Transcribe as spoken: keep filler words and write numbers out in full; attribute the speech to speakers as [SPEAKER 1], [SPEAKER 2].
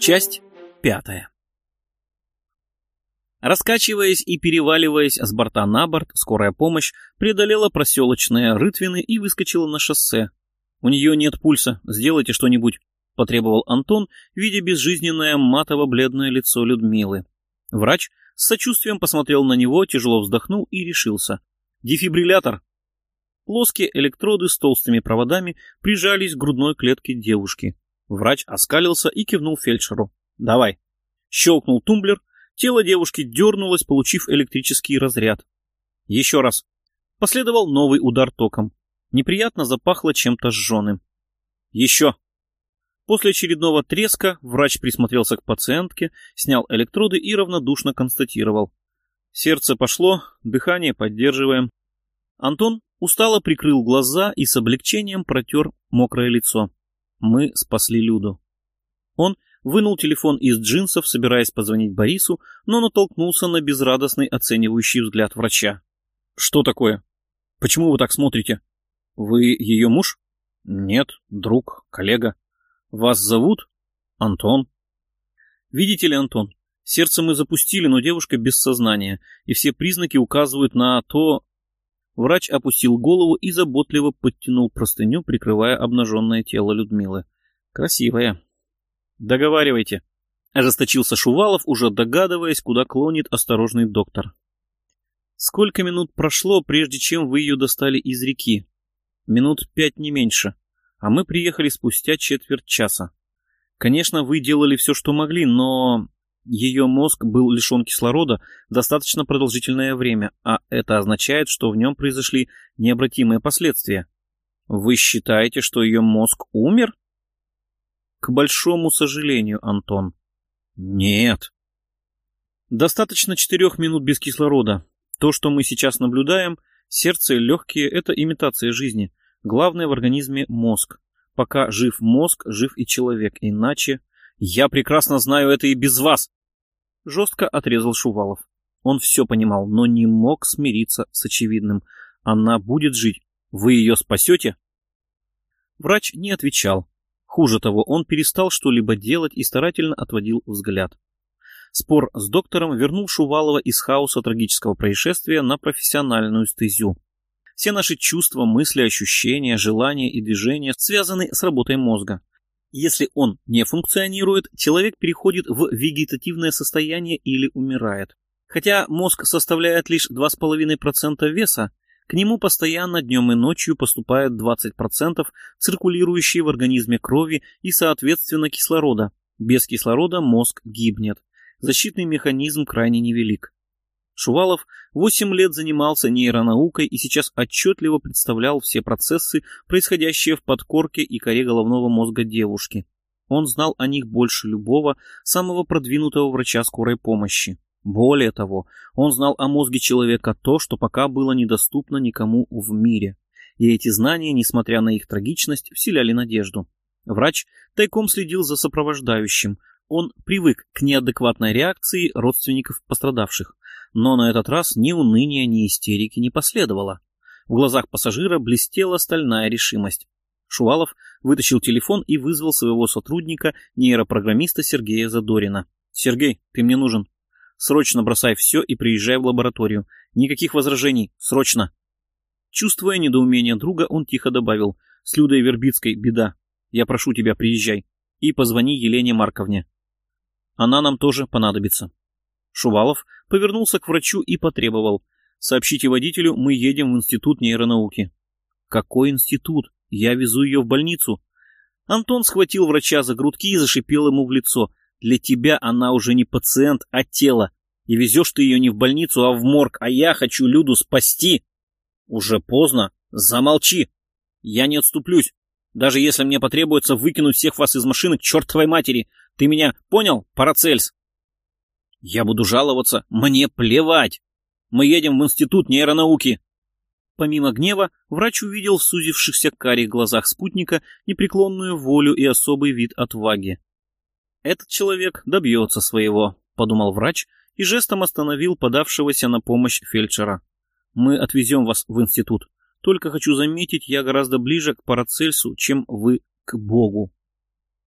[SPEAKER 1] Часть пятая. Раскачиваясь и переваливаясь с борта на борт, скорая помощь преодолела проселочные рытвины и выскочила на шоссе. «У нее нет пульса, сделайте что-нибудь», — потребовал Антон, видя безжизненное матово-бледное лицо Людмилы. Врач с сочувствием посмотрел на него, тяжело вздохнул и решился. «Дефибриллятор». Плоские электроды с толстыми проводами прижались к грудной клетке девушки. Врач оскалился и кивнул фельдшеру. «Давай». Щелкнул тумблер, тело девушки дернулось, получив электрический разряд. Еще раз. Последовал новый удар током. Неприятно запахло чем-то сжженным. Еще. После очередного треска врач присмотрелся к пациентке, снял электроды и равнодушно констатировал. Сердце пошло, дыхание поддерживаем. Антон устало прикрыл глаза и с облегчением протер мокрое лицо. Мы спасли Люду. Он вынул телефон из джинсов, собираясь позвонить Борису, но натолкнулся на безрадостный оценивающий взгляд врача. «Что такое? Почему вы так смотрите? Вы ее муж?» «Нет, друг, коллега. Вас зовут?» «Антон». «Видите ли, Антон, сердце мы запустили, но девушка без сознания, и все признаки указывают на то...» Врач опустил голову и заботливо подтянул простыню, прикрывая обнаженное тело Людмилы. «Красивая». «Договаривайте», — ожесточился Шувалов, уже догадываясь, куда клонит осторожный доктор. «Сколько минут прошло, прежде чем вы ее достали из реки?» «Минут пять, не меньше. А мы приехали спустя четверть часа. Конечно, вы делали все, что могли, но ее мозг был лишен кислорода достаточно продолжительное время, а это означает, что в нем произошли необратимые последствия. Вы считаете, что ее мозг умер?» «К большому сожалению, Антон». «Нет». «Достаточно четырех минут без кислорода. То, что мы сейчас наблюдаем, сердце и легкие — это имитация жизни. Главное в организме — мозг. Пока жив мозг, жив и человек. Иначе...» «Я прекрасно знаю это и без вас!» Жестко отрезал Шувалов. Он все понимал, но не мог смириться с очевидным. Она будет жить. Вы ее спасете? Врач не отвечал. Хуже того, он перестал что-либо делать и старательно отводил взгляд. Спор с доктором вернул Шувалова из хаоса трагического происшествия на профессиональную стезю. Все наши чувства, мысли, ощущения, желания и движения связаны с работой мозга. Если он не функционирует, человек переходит в вегетативное состояние или умирает. Хотя мозг составляет лишь два с половиной процента веса, к нему постоянно днем и ночью поступает двадцать процентов циркулирующей в организме крови и, соответственно, кислорода. Без кислорода мозг гибнет. Защитный механизм крайне невелик. Шувалов восемь лет занимался нейронаукой и сейчас отчетливо представлял все процессы, происходящие в подкорке и коре головного мозга девушки. Он знал о них больше любого, самого продвинутого врача скорой помощи. Более того, он знал о мозге человека то, что пока было недоступно никому в мире. И эти знания, несмотря на их трагичность, вселяли надежду. Врач тайком следил за сопровождающим. Он привык к неадекватной реакции родственников пострадавших. Но на этот раз ни уныния, ни истерики не последовало. В глазах пассажира блестела стальная решимость. Шувалов вытащил телефон и вызвал своего сотрудника, нейропрограммиста Сергея Задорина. «Сергей, ты мне нужен. Срочно бросай все и приезжай в лабораторию. Никаких возражений. Срочно!» Чувствуя недоумение друга, он тихо добавил. «С Людой Вербицкой беда. Я прошу тебя, приезжай. И позвони Елене Марковне. Она нам тоже понадобится». Шувалов повернулся к врачу и потребовал. «Сообщите водителю, мы едем в институт нейронауки». «Какой институт? Я везу ее в больницу». Антон схватил врача за грудки и зашипел ему в лицо. «Для тебя она уже не пациент, а тело. И везешь ты ее не в больницу, а в морг, а я хочу Люду спасти». «Уже поздно. Замолчи. Я не отступлюсь. Даже если мне потребуется выкинуть всех вас из машины к чертовой матери. Ты меня понял, Парацельс?» «Я буду жаловаться. Мне плевать. Мы едем в институт нейронауки». Помимо гнева, врач увидел в сузившихся карих глазах спутника непреклонную волю и особый вид отваги. «Этот человек добьется своего», — подумал врач и жестом остановил подавшегося на помощь фельдшера. «Мы отвезем вас в институт. Только хочу заметить, я гораздо ближе к Парацельсу, чем вы к Богу».